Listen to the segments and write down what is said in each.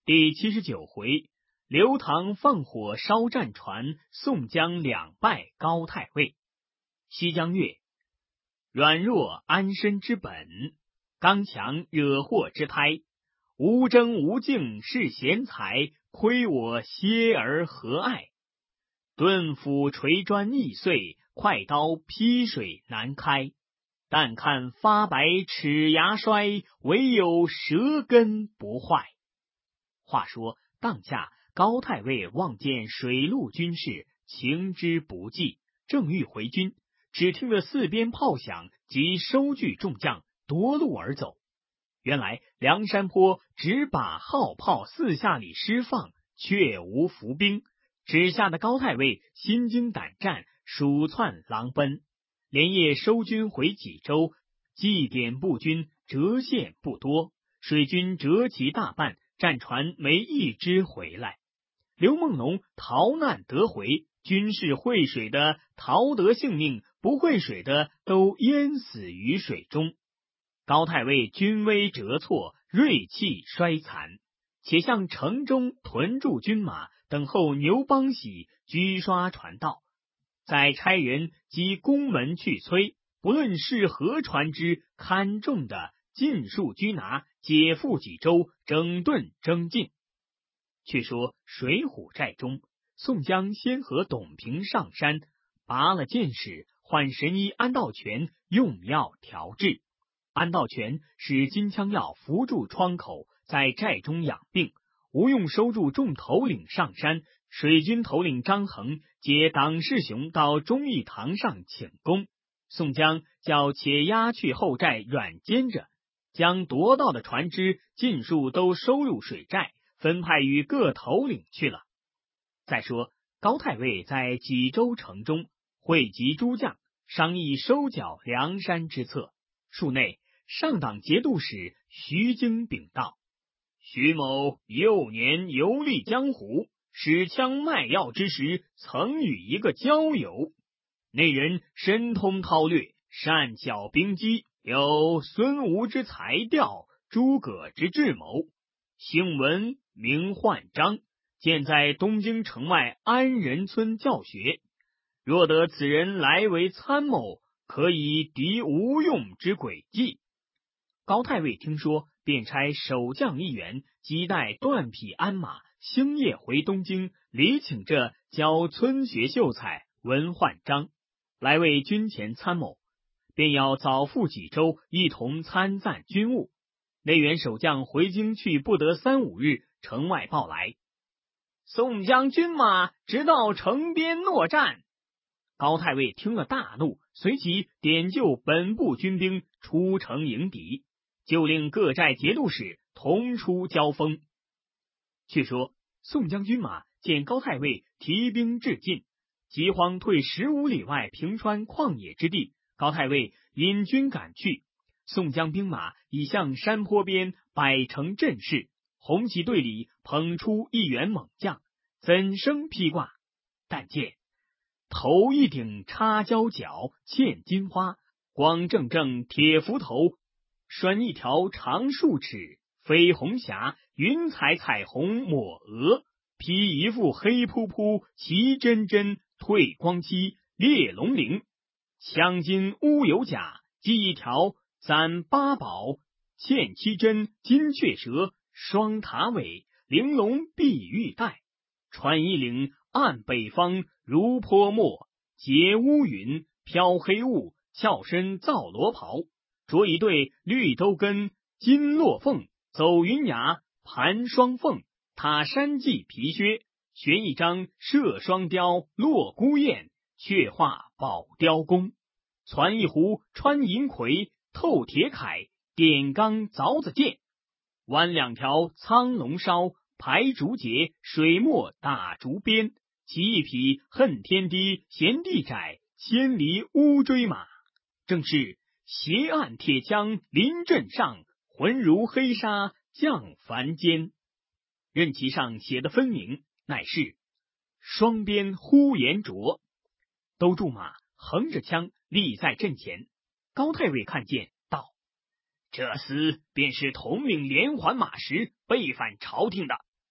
第79回，刘唐放火烧战船，宋江两败高太尉。西江月，软弱安身之本，刚强惹祸之胎。无争无竞是贤才，亏我歇而何爱？钝斧锤砖易碎，快刀劈水难开。但看发白齿牙衰，唯有舌根不坏。话说当下高太尉望见水陆军士情之不济，正欲回军，只听得四边炮响，即收聚众将夺路而走。原来梁山坡只把号炮4下里施放，却无伏兵，只吓得高太尉心惊胆战，鼠窜狼奔，连夜收军回济州。祭典步军折现不多，水军折其大半，战船没一只回来。刘梦龙逃难得回，军士会水的逃得性命，不会水的都淹死于水中。高太尉军威折挫，锐气衰残，且向城中屯驻军马，等候牛邦喜居刷船道，再差人击宫门去催，不论是何船只，堪重的尽数拘拿，解赴济州，整顿征进。却说水浒寨中，宋江先和董平上山，拔了箭矢，唤神医安道全用药调治。安道全使金枪药扶住窗口，在寨中养病。吴用收住众头领上山，水军头领张衡接党世雄到忠义堂上请功。宋江叫且押去后寨软监着，将夺到的船只尽数都收入水寨，分派与各头领去了。再说高太尉在济州城中汇集诸将，商议收缴梁山之策。数内上党节度使徐经禀道：徐某幼年游历江湖，使枪卖药之时，曾与一个交友。那人深通韬略，善晓兵机，有孙吴之才调，诸葛之智谋。姓文，名焕章，现在东京城外安仁村教学。若得此人来为参谋，可以敌吴用之诡计。高太尉听说，便差守将1员，即带断匹鞍马，星夜回东京，礼请这教村学秀才文焕章来为军前参谋，便要早赴济州，一同参赞军务。内员守将回京去不得3、5日，城外报来，宋江军马直到城边搦战。高太尉听了大怒，随即点救本部军兵出城迎敌，就令各寨节度使同出交锋。却说宋江军马见高太尉提兵至近，急慌退15里外平川旷野之地。高太尉引军赶去，宋江兵马已向山坡边摆成阵势，红旗队里捧出1员猛将，怎生披挂？但见头一顶插胶角，嵌金花，光正正铁斧头，拴一条长数尺绯红霞，云彩彩虹抹额，披一副黑扑扑齐真真退光漆烈龙翎，枪金乌有甲，系一条攒8宝，嵌7针金雀舌，双塔尾玲珑碧玉带，穿一领暗北方如泼墨，结乌云飘黑雾，翘身皂罗袍，着一对绿兜跟金络凤，走云崖盘双凤，踏山系皮靴，悬一张射双雕落孤雁，却画宝雕弓，攒一壶穿银葵，透铁铠，点钢凿子剑，弯2条苍龙梢，排竹节，水墨打竹鞭，骑一匹恨天低嫌地窄，千里乌骓马，正是斜按铁枪临阵上，浑如黑纱降凡间。任其上写的分明，乃是双鞭呼延灼。都驻马横着枪立在阵前。高太尉看见道：这厮便是统领连环马时背反朝廷的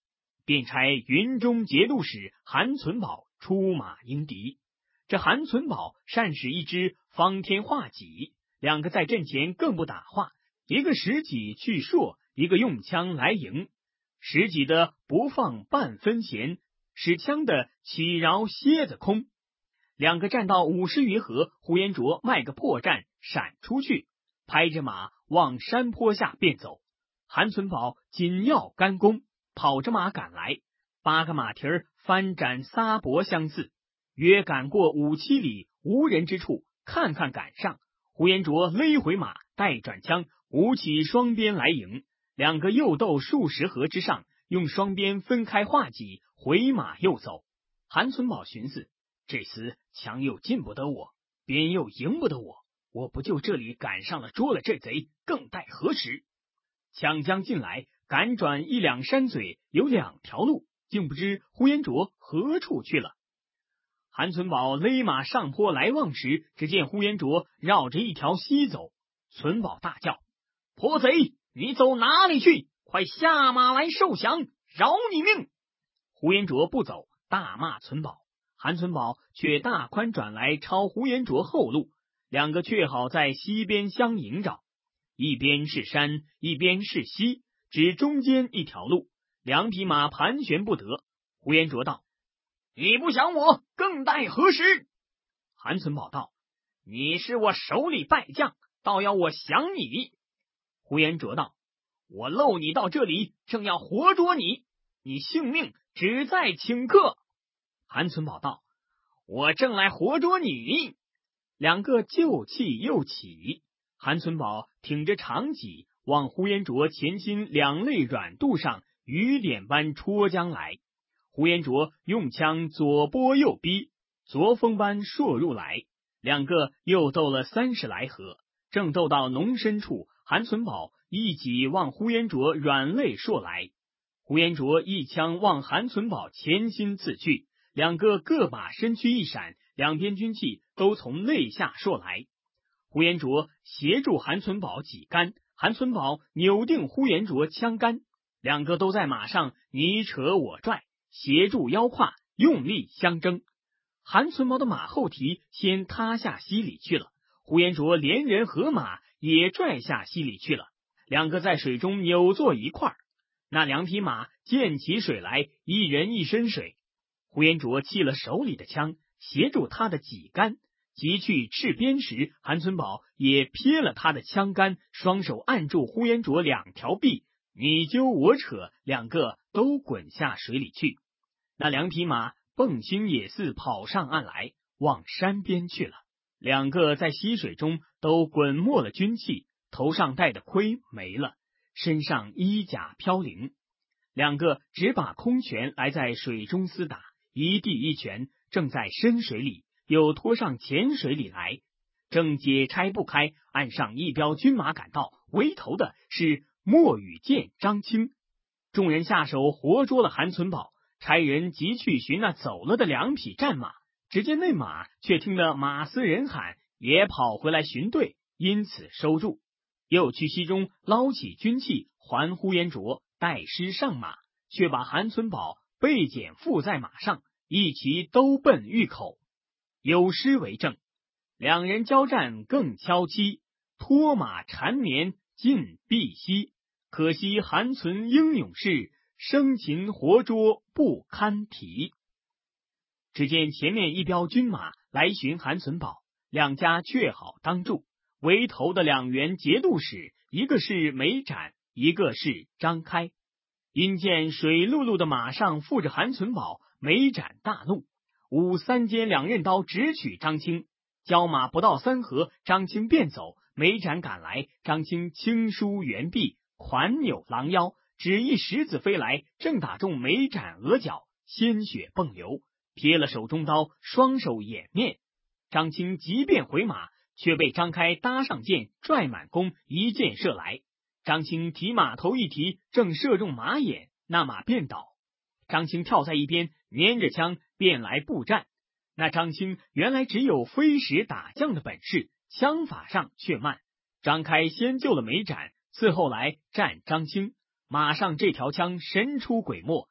便差云中节度使韩存宝出马迎敌。这韩存宝善使一支方天画戟，两个在阵前更不打话，一个使戟去槊，一个用枪来迎。使戟的不放半分弦，使枪的起饶蝎子空。两个战到50余合，呼延灼卖个破绽，闪出去，拍着马往山坡下便走。韩存宝紧要干弓，跑着马赶来，8个马蹄儿翻展撒脖相似，约赶过5、7里无人之处，看看赶上。呼延灼勒回马，带转枪，舞起双鞭来迎。两个又斗数十合之上，用双鞭分开画戟，回马又走。韩存宝寻思，这厮枪又进不得我，鞭又赢不得我，我不就这里赶上了捉了这贼，更待何时？抢将进来，赶转1两山嘴，有2条路，竟不知呼延灼何处去了。韩存宝勒马上坡来望时，只见呼延灼绕着一条溪走。存宝大叫：泼贼，你走哪里去？快下马来受降，饶你命！呼延灼不走，大骂存宝。韩存宝却大宽转来抄呼延灼后路，两个却好在溪边相迎着，一边是山，一边是溪，只中间一条路，两匹马盘旋不得。呼延灼道：你不降我，更待何时？韩存宝道：你是我手里败将，倒要我降你。呼延灼道：我漏你到这里，正要活捉你，你性命只在顷刻。韩存宝道：我正来活捉你。两个就气又起。韩存宝挺着长戟，往呼延灼前心2肋软肚上雨点般戳将来。呼延灼用枪左拨右逼，左风般槊入来。两个又斗了30来合，正斗到浓深处，韩存宝一戟往呼延灼软肋槊来。呼延灼一枪往韩存宝前心刺去，两个各把身躯一闪，两边军器都从肋下槊来。呼延灼协助韩存宝戟杆，韩存宝扭定呼延灼枪杆，两个都在马上你扯我拽，协助腰胯，用力相争。韩存宝的马后蹄先塌下溪里去了，呼延灼连人和马也拽下溪里去了，两个在水中扭作一块儿。那2匹马溅起水来，一人一身水。呼延灼弃了手里的枪，协助他的戟杆，急去斥鞭时，韩存宝也撇了他的枪杆，双手按住呼延灼2条臂，你揪我扯，两个都滚下水里去。那2匹马蹦青也似跑上岸来，往山边去了。两个在溪水中都滚没了军器，头上戴的盔没了，身上衣甲飘零。两个只把空拳来在水中厮打，一地一拳，正在深水里，又拖上浅水里来。正解差不开，岸上一彪军马赶到，为头的是莫羽见、张清。众人下手活捉了韩存宝，差人急去寻那走了的2匹战马，只见那马却听得马嘶人喊，也跑回来寻队，因此收住。又去溪中捞起军器，还呼延灼，带师上马，却把韩存宝被剪缚在马上，一齐都奔峪口。有诗为证：两人交战更敲凄，脱马缠绵尽碧溪。可惜韩存英勇士，生擒活捉不堪提。只见前面一彪军马来寻韩存宝，两家却好当住。为头的2员节度使，一个是梅展，一个是张开。因见水漉漉的马上附着韩存宝，梅展大怒，舞3尖2刃刀直取张清。交马不到3合，张清便走，梅展赶来，张清轻舒猿臂，款扭狼腰，只一石子飞来，正打中梅展额角，鲜血迸流，撇了手中刀，双手掩面。张清即便回马，却被张开搭上箭，拽满弓，一箭射来。张清提马头一提，正射中马眼，那马便倒。张清跳在一边，拈着枪便来布战。那张清原来只有飞石打将的本事，枪法上却慢。张开先救了梅展，伺后来战张清，马上这条枪神出鬼没，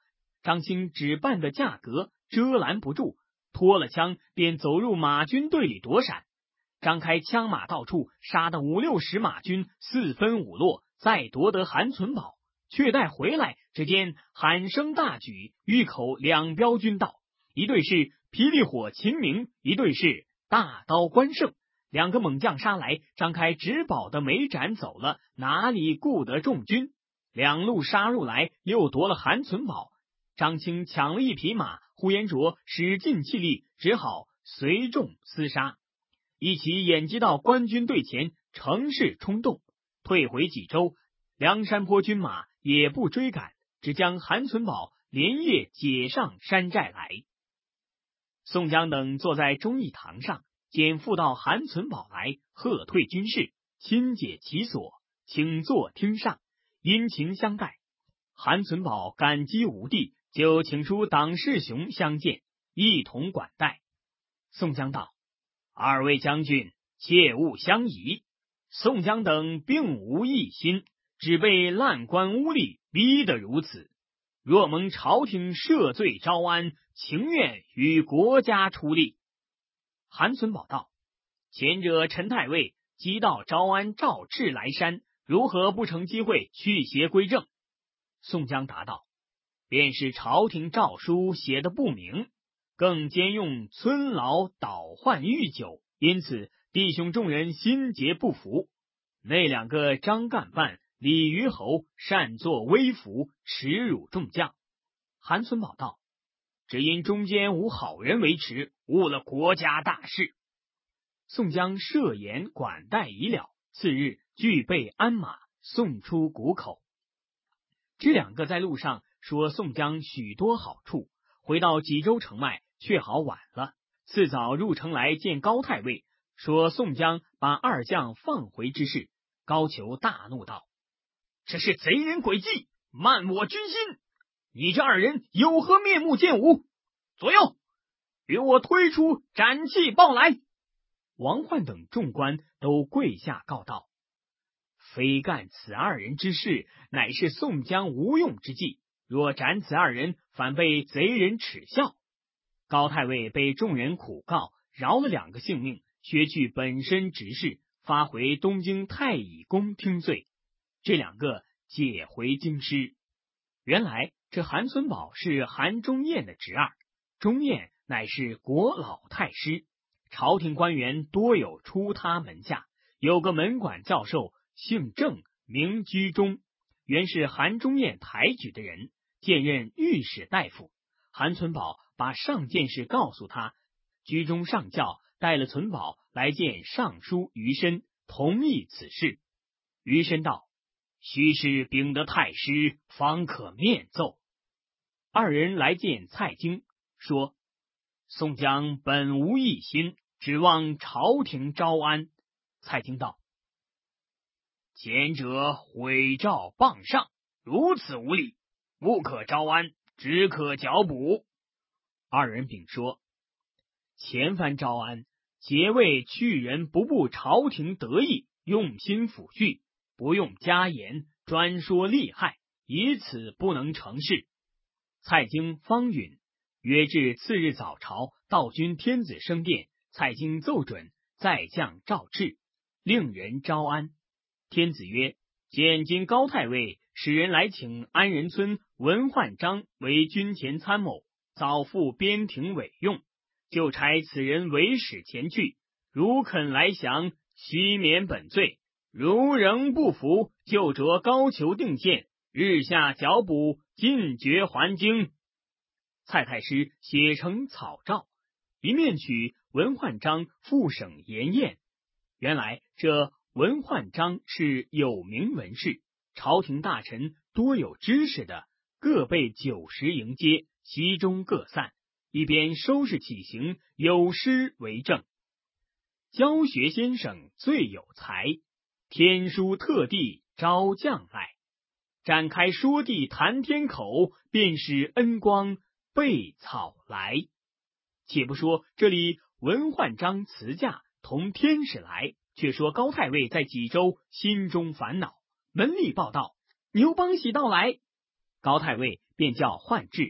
张青只办的价格遮拦不住，脱了枪便走入马军队里躲闪。张开枪马到处，杀得50-60马军四分五落，再夺得韩存宝。却待回来，只见喊声大举，峪口两彪军到，一队是霹雳火秦明，一队是大刀关胜。两个猛将杀来，张开只保得没斩走了，哪里顾得众军？两路杀入来，又夺了韩存宝。张青抢了一匹马，呼延灼使尽气力，只好随众厮杀。一起掩击到官军队前，乘势冲动，退回济州。梁山坡军马也不追赶，只将韩存宝连夜解上山寨来。宋江等坐在忠义堂上，见复到韩存宝来，喝退军士，亲解其所，请坐厅上，殷勤相待。韩存宝感激无地，就请出党世雄相见，一同管待。宋江道：二位将军切勿相疑，宋江等并无异心，只被烂官污吏逼得如此。若蒙朝廷赦罪招安，情愿与国家出力。韩存宝道：前者陈太尉击到招安赵赤来山，如何不成机会去邪归正？宋江答道：便是朝廷诏书写的不明，更兼用村老倒换御酒，因此弟兄众人心结不服。那两个张干办、李虞侯擅作威服，耻辱众将。韩存宝道：只因中间无好人维持，误了国家大事。宋江设言管待已了，次日俱备鞍马，送出谷口。这两个在路上说宋江许多好处，回到济州城外却好晚了。次早入城来见高太尉，说宋江把二将放回之事。高俅大怒道：这是贼人诡计，慢我军心！你这二人有何面目见吾？左右，与我推出斩气报来！王焕等众官都跪下告道：非干此二人之事，乃是宋江无用之计，若斩此二人，反被贼人耻笑。高太尉被众人苦告，饶了两个性命，削去本身职事，发回东京太乙宫听罪。这两个解回京师。原来这韩存宝是韩忠彦的侄儿，忠彦乃是国老太师，朝廷官员多有出他门下。有个门管教授姓郑，名居中，原是韩忠彦抬举的人，兼任御史大夫。韩存宝把上件事告诉他，居中上轿带了存宝来见尚书于申，同意此事。于申道：须是禀得太师，方可面奏。二人来见蔡京，说宋江本无异心，指望朝廷招安。蔡京道：前者毁诏谤上，如此无礼，不可招安，只可剿捕。二人禀说：前番招安，皆为去人不顾朝廷得意，用心抚恤，不用加言，专说利害，以此不能成事。蔡京方允。约至次日早朝，道君天子升殿，蔡京奏准，再降诏敕，令人招安。天子曰：见今高太尉使人来请安仁村文焕章为军前参谋，早赴边庭委用，就差此人为使前去，如肯来降，悉免本罪；如仍不服，就着高俅定县，日下剿捕，尽决还京。蔡太师写成草诏，一面取文焕章复省盐宴。原来这文焕章是有名文士，朝廷大臣多有知识的，各备酒食迎接，席中各散，一边收拾起行，有诗为证：教学先生最有才，天书特地招将来，展开说地谈天口，便使恩光备草来。且不说这里文焕章辞驾同天使来，却说高太尉在济州心中烦恼，门吏报道牛邦喜到来。高太尉便叫唤至，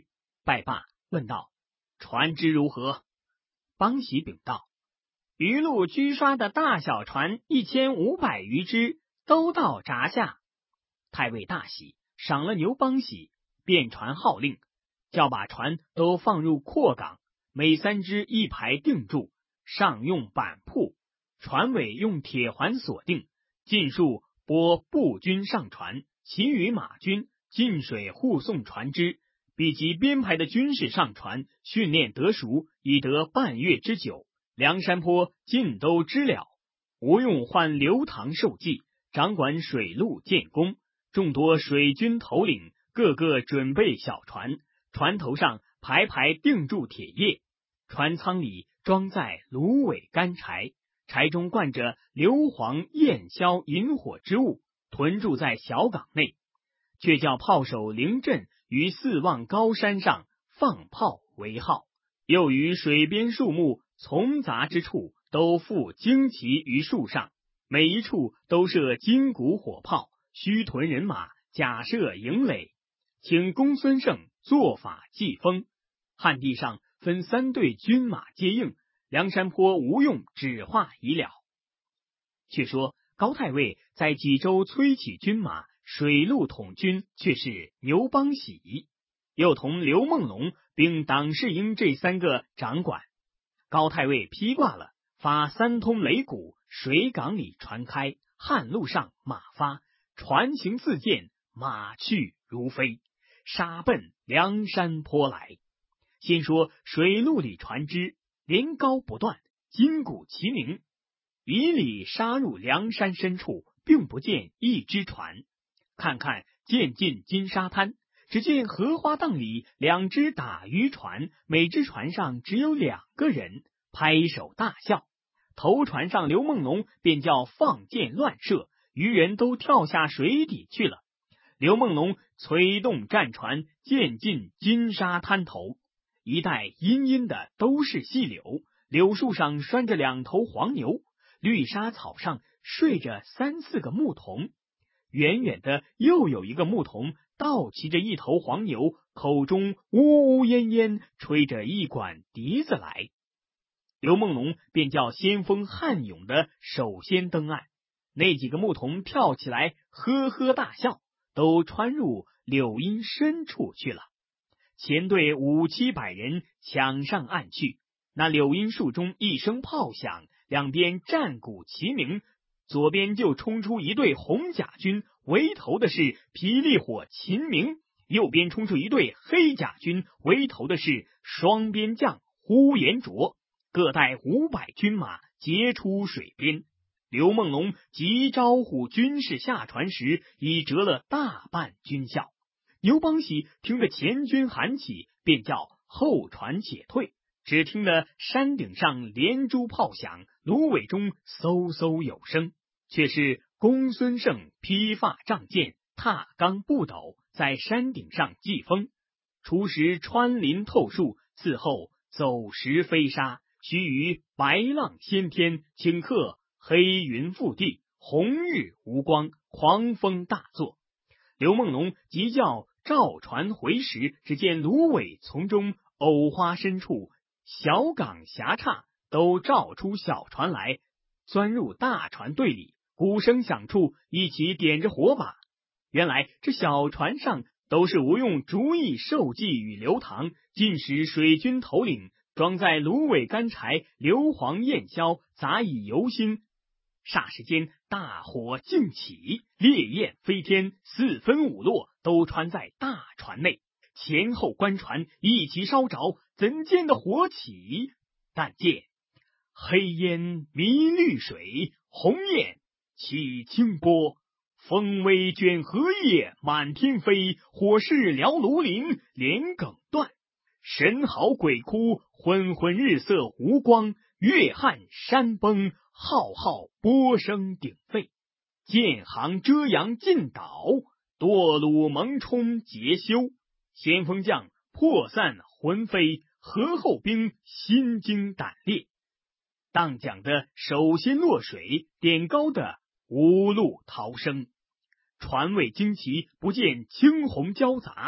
拜罢，问道：“船只如何？”邦喜禀道：“鱼路居刷的大小船1500余只，都到闸下。”太尉大喜，赏了牛邦喜，便传号令，叫把船都放入阔港，每3只一排定住，上用板铺，船尾用铁环锁定，尽数拨步军上船，其余马军进水护送船只，比及编排的军士上船，训练得熟，已得半月之久。梁山坡尽都知了。吴用唤刘唐受记，掌管水陆建功，众多水军头领个个准备小船，船头上排排定住铁叶，船舱里装载芦苇干柴，柴中灌着硫磺焰硝引火之物，屯驻在小港内，却叫炮手凌阵于4望高山上放炮为号，又于水边树木丛杂之处都附旌旗于树上，每一处都设金鼓火炮，须屯人马，假设营垒，请公孙胜做法祭风。汉地上分3队军马接应，梁山坡吴用指画已了。却说高太尉在济州催起军马，水陆统军却是牛邦喜，又同刘梦龙并党士营这3个掌管。高太尉披挂了，发3通擂鼓，水港里船开，汉路上马发，船行自见，马去如飞，杀奔梁山坡来。先说水路里船只连高不断，金鼓齐鸣，以里杀入梁山深处，并不见一只船。看看渐进金沙滩，只见荷花荡里2只打渔船，每只船上只有2个人，拍手大笑。头船上刘梦龙便叫放箭乱射，渔人都跳下水底去了。刘梦龙催动战船，渐进金沙滩头，一带阴阴的都是细柳，柳树上拴着2头黄牛，绿沙草上睡着3、4个牧童，远远的又有一个牧童倒骑着一头黄牛，口中呜呜咽咽吹着一管笛子来。刘梦龙便叫先锋汉勇的首先登岸，那几个牧童跳起来呵呵大笑，都穿入柳荫深处去了。前队5、700人抢上岸去，那柳荫树中一声炮响，两边战鼓齐鸣，左边就冲出一队红甲军，为头的是霹雳火秦明，右边冲出一队黑甲军，为头的是双边将呼延灼，各带500军马截出水边。刘梦龙急招呼军士下船时，已折了大半军校。牛邦喜听着前军喊起，便叫后船且退。只听得山顶上连珠炮响，芦苇中嗖嗖有声，却是公孙胜披发仗剑，踏钢步斗，在山顶上祭风。初时穿林透树，次后走石飞沙，须臾白浪掀天，顷刻黑云覆地，红日无光，狂风大作。刘梦龙急叫赵船回时，只见芦苇丛中、藕花深处、小港狭岔，都照出小船来，钻入大船队里，鼓声响处，一起点着火把。原来这小船上都是吴用逐意受计与刘唐，尽使水军头领装载芦苇干柴、硫磺焰硝，杂以油薪。霎时间大火竞起，烈焰飞天，4分5落，都穿在大船内，前后官船一起烧着，怎见得火起？但见黑烟迷绿水，红焰起清波，风微卷荷叶满天飞，火势燎庐林连梗断，神嚎鬼哭，昏昏日色无光，月撼山崩，浩浩波声鼎沸，舰航遮阳尽倒，堕虏蒙冲皆休，先锋将破散魂飞，河后兵心惊胆裂。当讲的首先落水，点高的无路逃生。船尾旌旗不见青红交杂，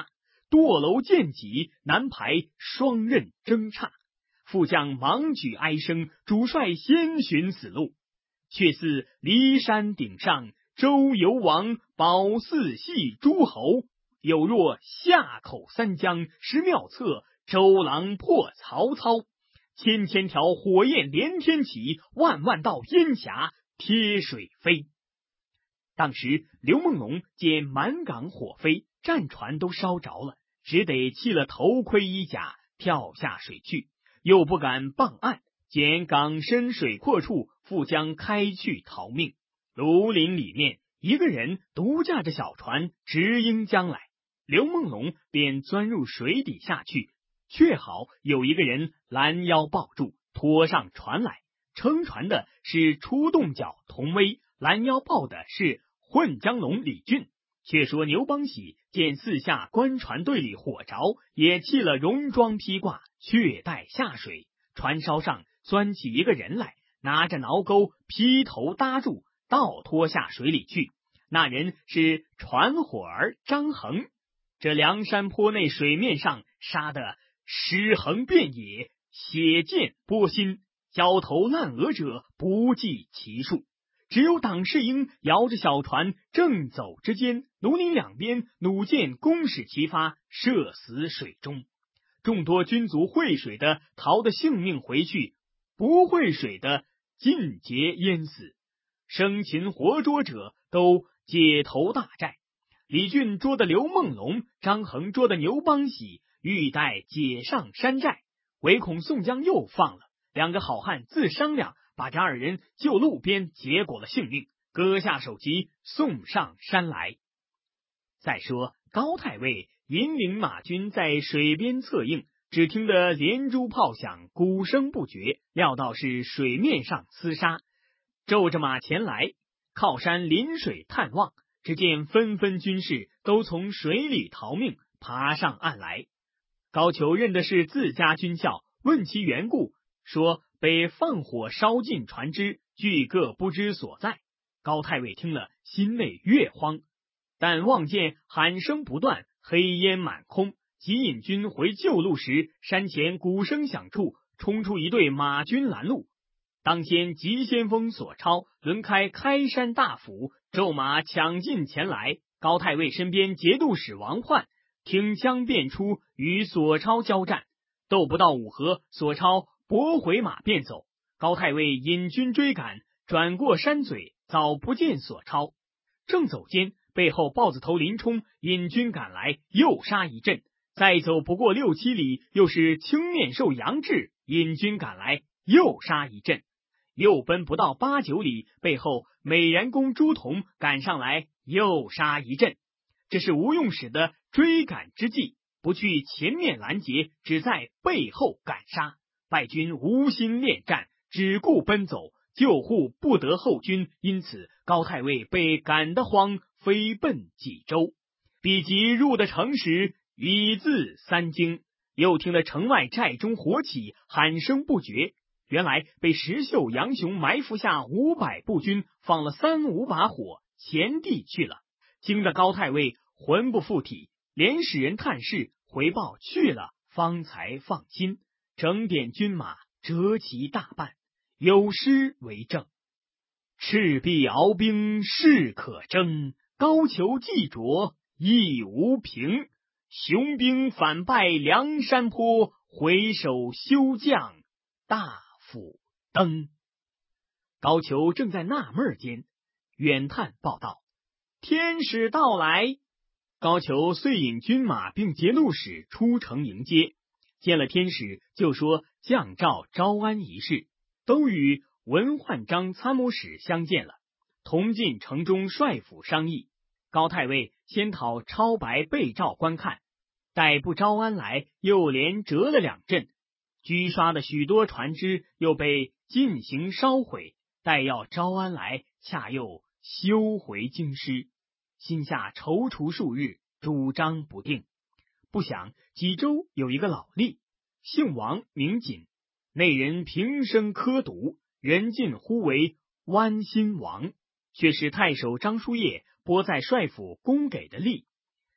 堕楼见戟，南排双刃争叉。副将忙举哀声，主帅先寻死路。却似骊山顶上，周游王，保四系诸侯。有若夏口三江，失妙策，周郎破曹操。千千条火焰连天起，万万道烟霞贴水飞。当时刘梦龙见满港火飞，战船都烧着了，只得弃了头盔衣甲，跳下水去，又不敢傍岸，见港深水阔处，复将开去逃命。庐陵里面，一个人独驾着小船直迎江来，刘梦龙便钻入水底下去，却好有一个人拦腰抱住，拖上船来。撑船的是出洞角童威，拦腰抱的是混江龙李俊。却说牛邦喜见四下官船队里火着，也弃了戎装披挂，却待下水。船梢上钻起一个人来，拿着挠钩劈头搭住，倒拖下水里去。那人是船伙儿张衡。这梁山坡内水面上杀得尸横遍野，血溅波心，焦头烂额者不计其数。只有党世英摇着小船正走之间，庐陵两边弩箭弓矢齐发，射死水中。众多军卒会水的逃得性命回去，不会水的尽皆淹死。生擒活捉者都解投大寨。李俊捉的刘梦龙，张衡捉的牛邦喜，欲待解上山寨，唯恐宋江又放了。两个好汉自商量，把这二人就路边结果了性命，割下首级送上山来。再说高太尉引领马军在水边策应，只听得连珠炮响，鼓声不绝，料到是水面上厮杀，骤着马前来，靠山临水探望，只见纷纷军士都从水里逃命，爬上岸来。高俅认的是自家军校，问其缘故，说被放火烧尽船只，俱各不知所在。高太尉听了，心内越慌，但望见喊声不断，黑烟满空，即引军回旧路时，山前鼓声响处，冲出一队马军拦路。当先急先锋索超轮开山大斧，骤马抢进前来。高太尉身边节度使王焕挺枪便出，与索超交战，斗不到五合，索超驳回马便走。高太尉引军追赶，转过山嘴，早不见索超。正走间，背后豹子头林冲引军赶来，又杀一阵。再走不过6、7里，又是青面兽杨志引军赶来，又杀一阵。又奔不到8、9里，背后美髯公朱仝赶上来，又杀一阵。这是吴用使的追赶之计，不去前面拦截，只在背后赶杀。败军无心恋战，只顾奔走，救护不得后军，因此高太尉被赶得慌，飞奔济州。比及入的城时，已自3更。又听得城外寨中火起，喊声不绝。原来被石秀、杨雄埋伏下500步军，放了3、5把火，前地去了。惊得高太尉魂不附体，连使人探视，回报去了，方才放心，整点军马，折其大半，有诗为证：赤壁鏖兵势可争，高俅计着义无凭。雄兵反败梁山坡，回首休将大斧灯。高俅正在纳闷间，远探报道：天使到来。高俅遂引军马并节度使出城迎接，见了天使，就说降诏招安一事，都与文焕章参谋使相见了，同进城中帅府商议。高太尉先讨超白被诏观看，待不招安来，又连折了2阵，居刷的许多船只又被进行烧毁，待要招安来，恰又休回京师，心下踌躇数日，主张不定。不想济州有一个老吏，姓王名锦，内人平生科读，人尽呼为湾心王，却是太守张叔夜拨在帅府供给的吏。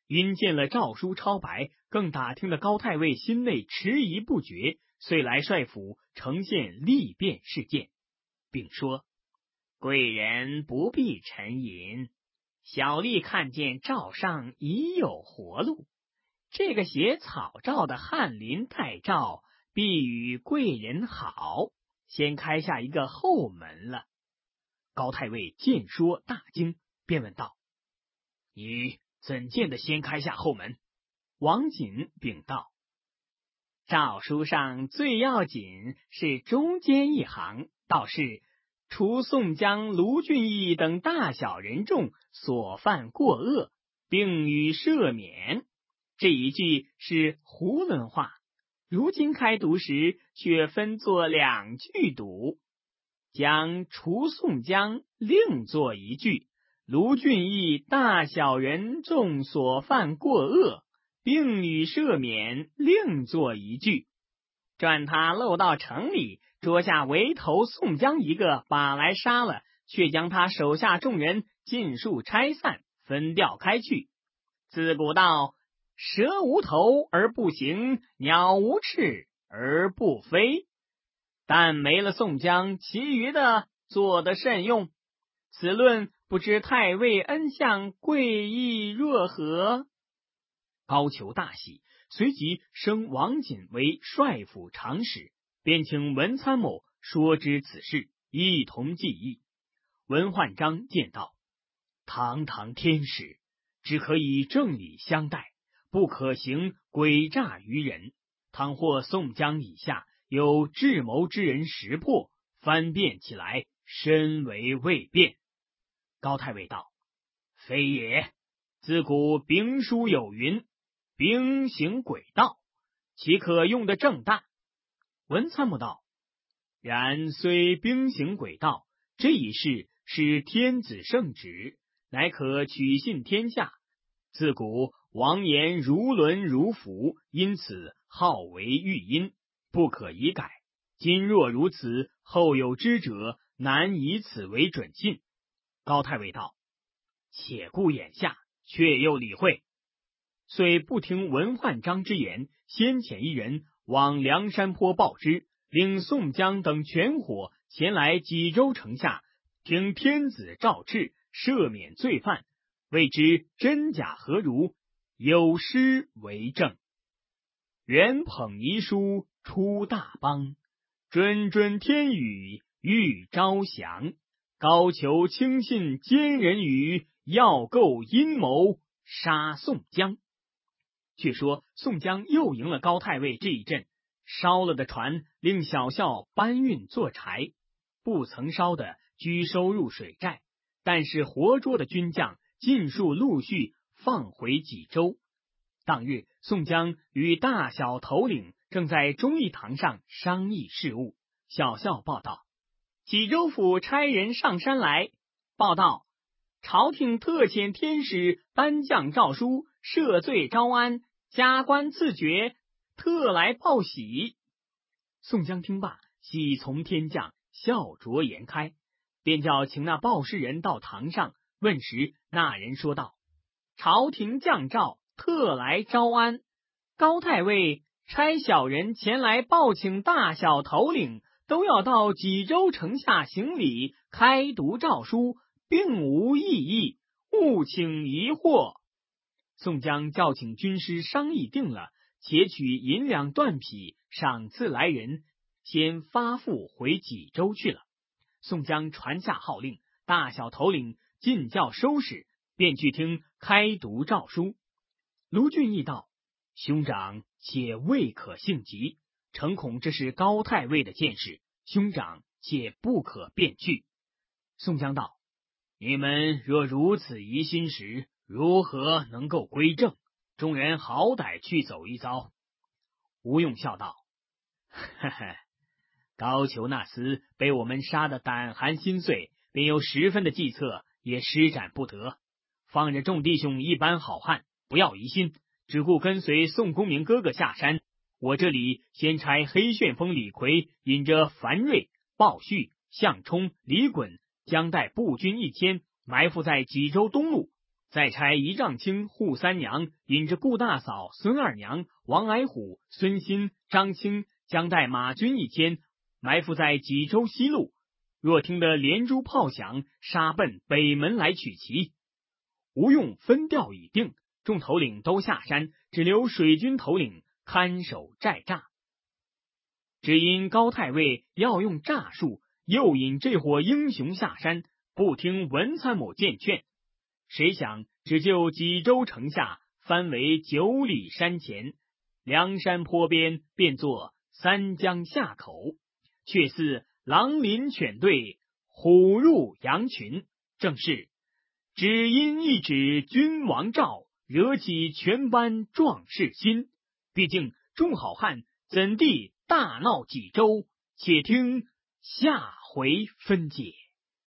因见了诏书超白，更打听了高太尉心内迟疑不决，遂来帅府呈现利变事件，并说：贵人不必沉吟，小吏看见诏上已有活路，这个写草诏的翰林代诏必与贵人好，先开下一个后门了。高太尉见说大惊，便问道：你怎见得先开下后门？王瑾禀道：诏书上最要紧是中间一行，倒是除宋江、卢俊义等大小人众所犯过恶，并予赦免。这一句是囫囵话，如今开读时却分作两句读，将除宋江另作一句，卢俊义大小人众所犯过恶，并予赦免另作一句。转他漏到城里，捉下围头宋江一个，把来杀了，却将他手下众人尽数拆散，分调开去。自古道：蛇无头而不行，鸟无翅而不飞。但没了宋江，其余的做得甚用。此论不知太尉恩相贵意若何？高俅大喜，随即升王瑾为帅府长史，便请文参谋说知此事，一同记忆。文焕章见道：堂堂天使，只可以正理相待，不可行诡诈于人。倘或宋江以下有智谋之人识破，翻变起来，深为未便。高太尉道：非也，自古兵书有云，兵行诡道，岂可用得正当？文参谋道：然虽兵行诡道，这一事是天子圣旨，乃可取信天下。自古王言如伦如符，因此号为御音，不可以改。今若如此，后有知者，难以此为准信。高太尉道：且顾眼下，却又理会。遂不听文焕章之言，先遣一人往梁山坡报知，领宋江等全伙前来济州城下，听天子诏敕，赦免罪犯，未知真假何如，有诗为证：原捧遗书出大邦，谆谆天语欲招降。高俅轻信奸人语，要构阴谋杀宋江。却说宋江又赢了高太尉这一阵，烧了的船令小校搬运做柴，不曾烧的拘收入水寨，但是活捉的军将尽数陆续放回济州。当日宋江与大小头领正在忠义堂上商议事务，小校报道：济州府差人上山来，报道朝廷特遣天使颁降诏书，赦罪招安，加官赐爵，特来报喜。宋江听罢，喜从天降，笑逐颜开，便叫请那报事人到堂上问时，那人说道：朝廷降诏，特来招安。高太尉差小人前来报请大小头领，都要到济州城下行礼，开读诏书，并无异议，务请疑惑。宋江叫请军师商议定了，且取银两断匹赏赐来人，先发付回济州去了。宋江传下号令，大小头领尽叫收拾，便去听开读诏书。卢俊义道：兄长且未可性急，诚恐这是高太尉的见识，兄长且不可便去。宋江道：你们若如此疑心时，如何能够归正？众人好歹去走一遭。吴用笑道：呵呵，高俅那厮被我们杀得胆寒心碎，便有10分的计策，也施展不得。放着众弟兄一般好汉，不要疑心，只顾跟随宋公明哥哥下山。我这里先差黑旋风李逵引着樊瑞、鲍旭、项冲、李衮将带步军1000埋伏在济州东路， 再差仪仗卿扈三娘引着顾大嫂、孙二娘、王矮虎、孙欣、张青、将带马军1000，埋伏在济州西路。若听得连珠炮响，杀奔北门来取其。吴用分调已定，众头领都下山，只留水军头领看守寨栅。只因高太尉要用诈术，诱引这伙英雄下山，不听文参谋谏劝。谁想只就济州城下，翻为9里山前，梁山坡边变作三江下口，却似狼临犬队，虎入羊群。正是只因一指君王诏，惹起全班壮士心。毕竟众好汉怎地大闹济州？且听下回分解。